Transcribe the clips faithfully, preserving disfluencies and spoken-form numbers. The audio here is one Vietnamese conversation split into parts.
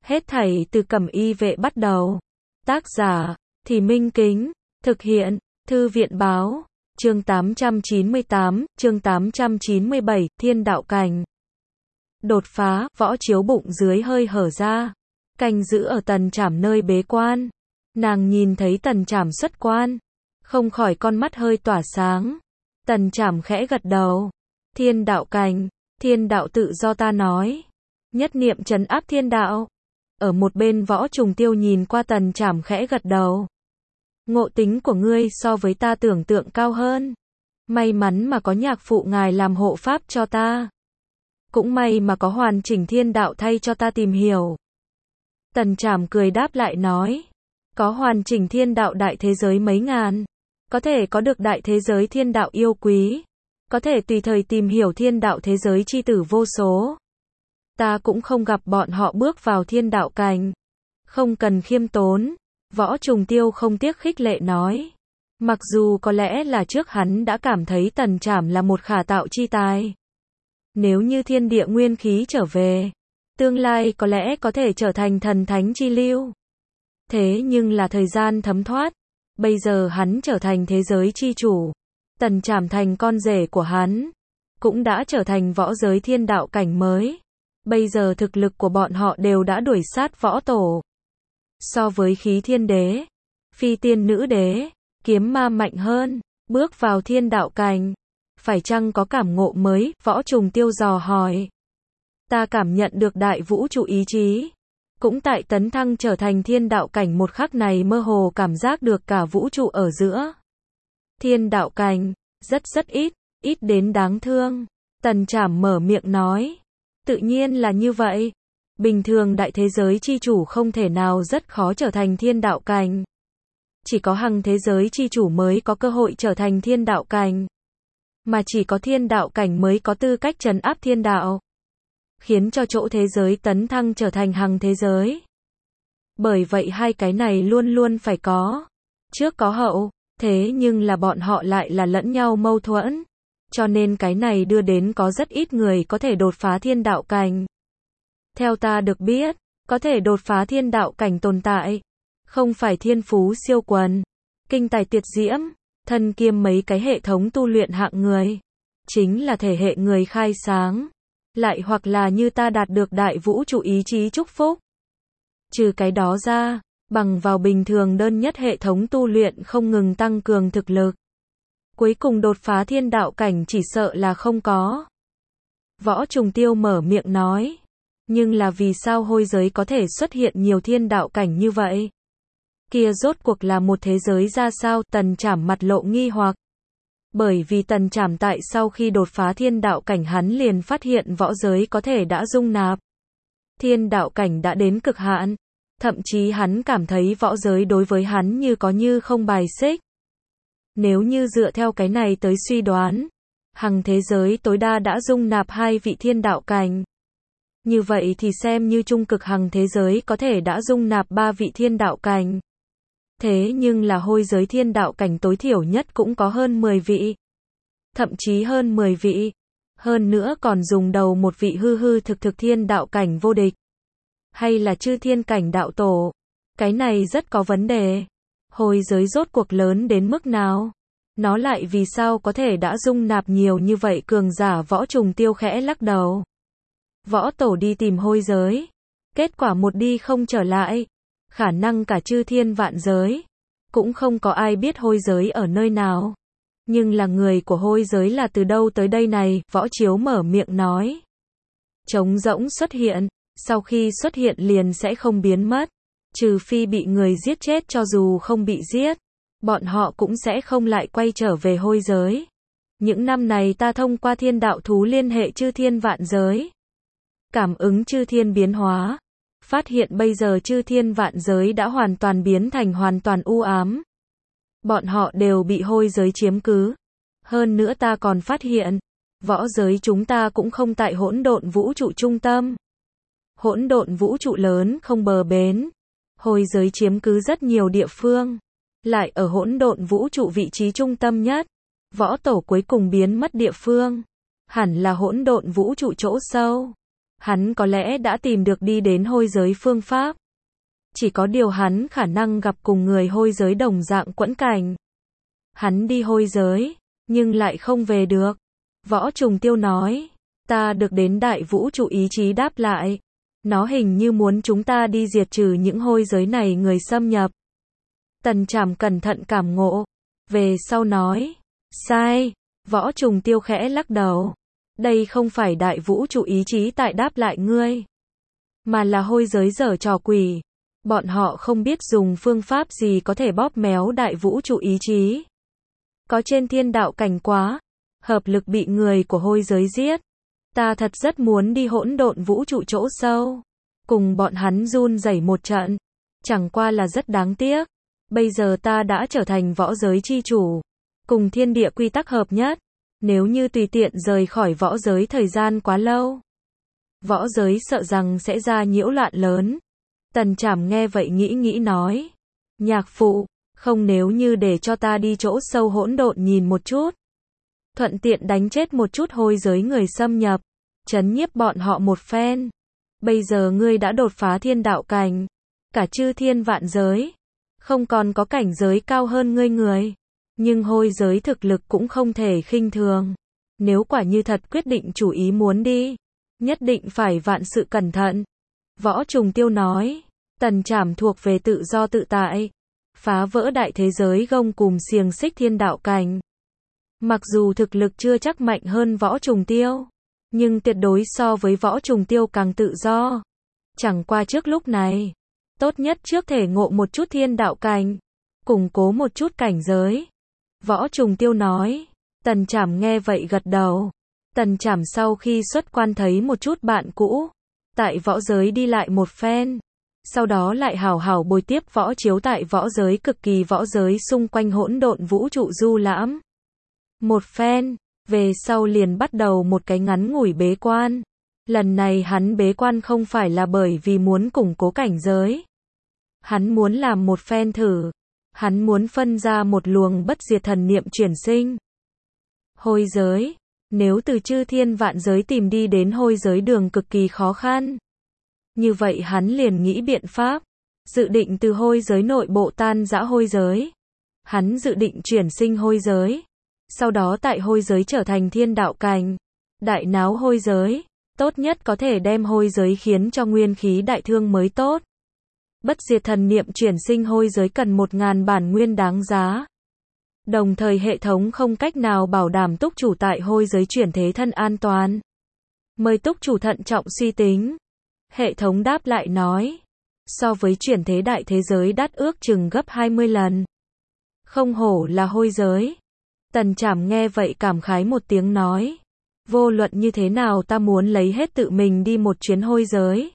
Hết thảy từ Cẩm Y Vệ bắt đầu. Tác giả, Thì Minh Kính. Thực hiện, Thư viện Báo. Chương tám trăm chín mươi tám, chương tám trăm chín mươi bảy, Thiên Đạo Cảnh. Đột phá, Võ Chiếu bụng dưới hơi hở ra. Canh giữ ở Tần Trảm nơi bế quan. Nàng nhìn thấy Tần Trảm xuất quan. Không khỏi con mắt hơi tỏa sáng. Tần Trảm khẽ gật đầu. Thiên đạo cảnh, thiên đạo tự do ta nói. Nhất niệm trấn áp thiên đạo. Ở một bên Võ Trùng Tiêu nhìn qua Tần Trảm khẽ gật đầu. Ngộ tính của ngươi so với ta tưởng tượng cao hơn. May mắn mà có nhạc phụ ngài làm hộ pháp cho ta. Cũng may mà có hoàn chỉnh thiên đạo thay cho ta tìm hiểu. Tần Trảm cười đáp lại nói. Có hoàn chỉnh thiên đạo đại thế giới mấy ngàn. Có thể có được đại thế giới thiên đạo yêu quý. Có thể tùy thời tìm hiểu thiên đạo thế giới chi tử vô số. Ta cũng không gặp bọn họ bước vào thiên đạo cảnh. Không cần khiêm tốn. Võ Trùng Tiêu không tiếc khích lệ nói. Mặc dù có lẽ là trước hắn đã cảm thấy Tần Trảm là một khả tạo chi tài. Nếu như thiên địa nguyên khí trở về, tương lai có lẽ có thể trở thành thần thánh chi lưu. Thế nhưng là thời gian thấm thoát. Bây giờ hắn trở thành thế giới chi chủ. Tần Trảm thành con rể của hắn. Cũng đã trở thành võ giới thiên đạo cảnh mới. Bây giờ thực lực của bọn họ đều đã đuổi sát võ tổ. So với khí thiên đế, phi tiên nữ đế, kiếm ma mạnh hơn, bước vào thiên đạo cảnh. Phải chăng có cảm ngộ mới? Võ Trùng Tiêu dò hỏi. Ta cảm nhận được đại vũ trụ ý chí. Cũng tại tấn thăng trở thành thiên đạo cảnh một khắc này mơ hồ cảm giác được cả vũ trụ ở giữa. Thiên đạo cảnh, rất rất ít, ít đến đáng thương. Tần Trảm mở miệng nói. Tự nhiên là như vậy. Bình thường đại thế giới chi chủ không thể nào rất khó trở thành thiên đạo cảnh. Chỉ có hằng thế giới chi chủ mới có cơ hội trở thành thiên đạo cảnh. Mà chỉ có thiên đạo cảnh mới có tư cách trấn áp thiên đạo. Khiến cho chỗ thế giới tấn thăng trở thành hằng thế giới. Bởi vậy hai cái này luôn luôn phải có. Trước có hậu, thế nhưng là bọn họ lại là lẫn nhau mâu thuẫn. Cho nên cái này đưa đến có rất ít người có thể đột phá thiên đạo cảnh. Theo ta được biết, có thể đột phá thiên đạo cảnh tồn tại. Không phải thiên phú siêu quần, kinh tài tuyệt diễm, thân kiêm mấy cái hệ thống tu luyện hạng người. Chính là thể hệ người khai sáng. Lại hoặc là như ta đạt được đại vũ trụ ý chí chúc phúc. Trừ cái đó ra, bằng vào bình thường đơn nhất hệ thống tu luyện không ngừng tăng cường thực lực. Cuối cùng đột phá thiên đạo cảnh chỉ sợ là không có. Võ Trùng Tiêu mở miệng nói. Nhưng là vì sao hôi giới có thể xuất hiện nhiều thiên đạo cảnh như vậy? Kia rốt cuộc là một thế giới ra sao? Tần Trảm mặt lộ nghi hoặc. Bởi vì Tần Trảm tại sau khi đột phá thiên đạo cảnh hắn liền phát hiện võ giới có thể đã dung nạp. Thiên đạo cảnh đã đến cực hạn. Thậm chí hắn cảm thấy võ giới đối với hắn như có như không bài xích. Nếu như dựa theo cái này tới suy đoán, hằng thế giới tối đa đã dung nạp hai vị thiên đạo cảnh. Như vậy thì xem như trung cực hằng thế giới có thể đã dung nạp ba vị thiên đạo cảnh. Thế nhưng là hôi giới thiên đạo cảnh tối thiểu nhất cũng có hơn mười vị. Thậm chí hơn mười vị. Hơn nữa còn dùng đầu một vị hư hư thực thực thiên đạo cảnh vô địch. Hay là chư thiên cảnh đạo tổ. Cái này rất có vấn đề. Hôi giới rốt cuộc lớn đến mức nào? Nó lại vì sao có thể đã dung nạp nhiều như vậy? Cường giả Võ Trùng Tiêu khẽ lắc đầu. Võ tổ đi tìm hôi giới. Kết quả một đi không trở lại. Khả năng cả chư thiên vạn giới. Cũng không có ai biết hôi giới ở nơi nào. Nhưng là người của hôi giới là từ đâu tới đây này? Võ Chiếu mở miệng nói. Trống rỗng xuất hiện. Sau khi xuất hiện liền sẽ không biến mất. Trừ phi bị người giết chết, cho dù không bị giết. Bọn họ cũng sẽ không lại quay trở về hôi giới. Những năm này ta thông qua thiên đạo thú liên hệ chư thiên vạn giới. Cảm ứng chư thiên biến hóa. Phát hiện bây giờ chư thiên vạn giới đã hoàn toàn biến thành hoàn toàn u ám. Bọn họ đều bị hôi giới chiếm cứ. Hơn nữa ta còn phát hiện, võ giới chúng ta cũng không tại hỗn độn vũ trụ trung tâm. Hỗn độn vũ trụ lớn không bờ bến. Hôi giới chiếm cứ rất nhiều địa phương. Lại ở hỗn độn vũ trụ vị trí trung tâm nhất. Võ tổ cuối cùng biến mất địa phương. Hẳn là hỗn độn vũ trụ chỗ sâu. Hắn có lẽ đã tìm được đi đến hôi giới phương pháp. Chỉ có điều hắn khả năng gặp cùng người hôi giới đồng dạng quẫn cảnh. Hắn đi hôi giới, nhưng lại không về được. Võ Trùng Tiêu nói, ta được đến đại vũ trụ ý chí đáp lại. Nó hình như muốn chúng ta đi diệt trừ những hôi giới này người xâm nhập. Tần Trảm cẩn thận cảm ngộ. Về sau nói, sai. Võ Trùng Tiêu khẽ lắc đầu. Đây không phải đại vũ trụ ý chí tại đáp lại ngươi, mà là hôi giới giở trò quỷ. Bọn họ không biết dùng phương pháp gì có thể bóp méo đại vũ trụ ý chí. Có trên thiên đạo cảnh quá, hợp lực bị người của hôi giới giết. Ta thật rất muốn đi hỗn độn vũ trụ chỗ sâu, cùng bọn hắn run rẩy một trận. Chẳng qua là rất đáng tiếc. Bây giờ ta đã trở thành võ giới chi chủ, cùng thiên địa quy tắc hợp nhất. Nếu như tùy tiện rời khỏi võ giới thời gian quá lâu, võ giới sợ rằng sẽ ra nhiễu loạn lớn. Tần Trảm nghe vậy nghĩ nghĩ nói, nhạc phụ, không nếu như để cho ta đi chỗ sâu hỗn độn nhìn một chút, thuận tiện đánh chết một chút hôi giới người xâm nhập, trấn nhiếp bọn họ một phen. Bây giờ ngươi đã đột phá thiên đạo cảnh, cả chư thiên vạn giới, không còn có cảnh giới cao hơn ngươi người. Nhưng hôi giới thực lực cũng không thể khinh thường. Nếu quả như thật quyết định chủ ý muốn đi, nhất định phải vạn sự cẩn thận. Võ Trùng Tiêu nói, Tần Trảm thuộc về tự do tự tại, phá vỡ đại thế giới gông cùm xiềng xích thiên đạo cảnh. Mặc dù thực lực chưa chắc mạnh hơn Võ Trùng Tiêu, nhưng tuyệt đối so với Võ Trùng Tiêu càng tự do. Chẳng qua trước lúc này, tốt nhất trước thể ngộ một chút thiên đạo cảnh, củng cố một chút cảnh giới. Võ Trùng Tiêu nói. Tần Trảm nghe vậy gật đầu. Tần Trảm sau khi xuất quan thấy một chút bạn cũ, tại võ giới đi lại một phen, sau đó lại hảo hảo bồi tiếp võ chiếu tại võ giới cực kỳ võ giới xung quanh hỗn độn vũ trụ du lãm. Một phen, về sau liền bắt đầu một cái ngắn ngủi bế quan. Lần này hắn bế quan không phải là bởi vì muốn củng cố cảnh giới. Hắn muốn làm một phen thử. Hắn muốn phân ra một luồng bất diệt thần niệm chuyển sinh. Hôi giới, nếu từ chư thiên vạn giới tìm đi đến hôi giới đường cực kỳ khó khăn. Như vậy hắn liền nghĩ biện pháp, dự định từ hôi giới nội bộ tan rã hôi giới. Hắn dự định chuyển sinh hôi giới, sau đó tại hôi giới trở thành thiên đạo cảnh, đại náo hôi giới, tốt nhất có thể đem hôi giới khiến cho nguyên khí đại thương mới tốt. Bất diệt thần niệm chuyển sinh hôi giới cần một ngàn bản nguyên đáng giá. Đồng thời hệ thống không cách nào bảo đảm túc chủ tại hôi giới chuyển thế thân an toàn. Mời túc chủ thận trọng suy tính. Hệ thống đáp lại nói, so với chuyển thế đại thế giới đắt ước chừng gấp hai mươi lần. Không hổ là hôi giới. Tần Trảm nghe vậy cảm khái một tiếng nói, vô luận như thế nào ta muốn lấy hết tự mình đi một chuyến hôi giới.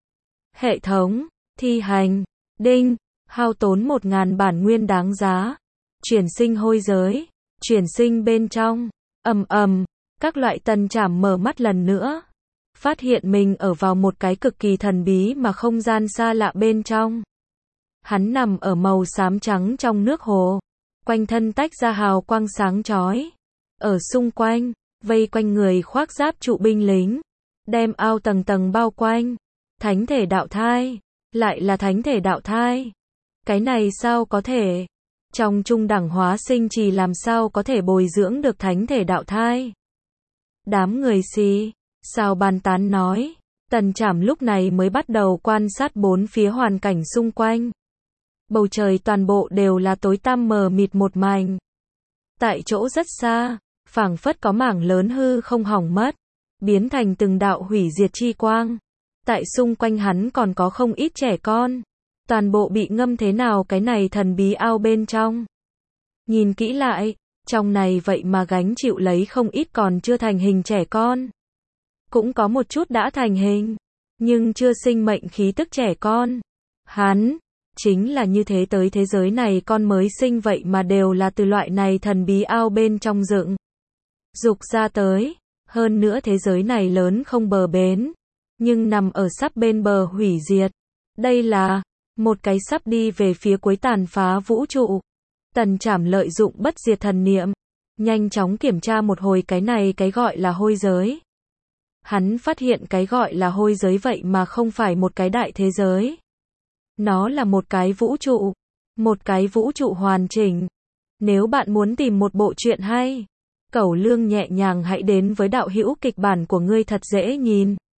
Hệ thống, thi hành, đinh, hao tốn một ngàn bản nguyên đáng giá. Chuyển sinh hôi giới, chuyển sinh bên trong, ầm ầm, các loại. Tần Trảm mở mắt lần nữa, phát hiện mình ở vào một cái cực kỳ thần bí mà không gian xa lạ bên trong. Hắn nằm ở màu xám trắng trong nước hồ, quanh thân tách ra hào quang sáng chói. Ở xung quanh, vây quanh người khoác giáp trụ binh lính, đem ao tầng tầng bao quanh. Thánh thể đạo thai, lại là thánh thể đạo thai. Cái này sao có thể? Trong trung đẳng hóa sinh trì làm sao có thể bồi dưỡng được thánh thể đạo thai? Đám người xì sao bàn tán nói. Tần Trảm lúc này mới bắt đầu quan sát bốn phía hoàn cảnh xung quanh. Bầu trời toàn bộ đều là tối tăm mờ mịt một mảnh. Tại chỗ rất xa, phảng phất có mảng lớn hư không hỏng mất, biến thành từng đạo hủy diệt chi quang. Tại xung quanh hắn còn có không ít trẻ con, toàn bộ bị ngâm thế nào cái này thần bí ao bên trong. Nhìn kỹ lại, trong này vậy mà gánh chịu lấy không ít còn chưa thành hình trẻ con. Cũng có một chút đã thành hình, nhưng chưa sinh mệnh khí tức trẻ con. Hắn, chính là như thế tới thế giới này con mới sinh vậy mà đều là từ loại này thần bí ao bên trong dựng dục ra tới. Hơn nữa thế giới này lớn không bờ bến, nhưng nằm ở sắp bên bờ hủy diệt. Đây là một cái sắp đi về phía cuối tàn phá vũ trụ. Tần Trảm lợi dụng bất diệt thần niệm, nhanh chóng kiểm tra một hồi cái này cái gọi là hôi giới. Hắn phát hiện cái gọi là hôi giới vậy mà không phải một cái đại thế giới. Nó là một cái vũ trụ. Một cái vũ trụ hoàn chỉnh. Nếu bạn muốn tìm một bộ truyện hay, Cẩu Lương nhẹ nhàng hãy đến với đạo hữu kịch bản của ngươi thật dễ nhìn.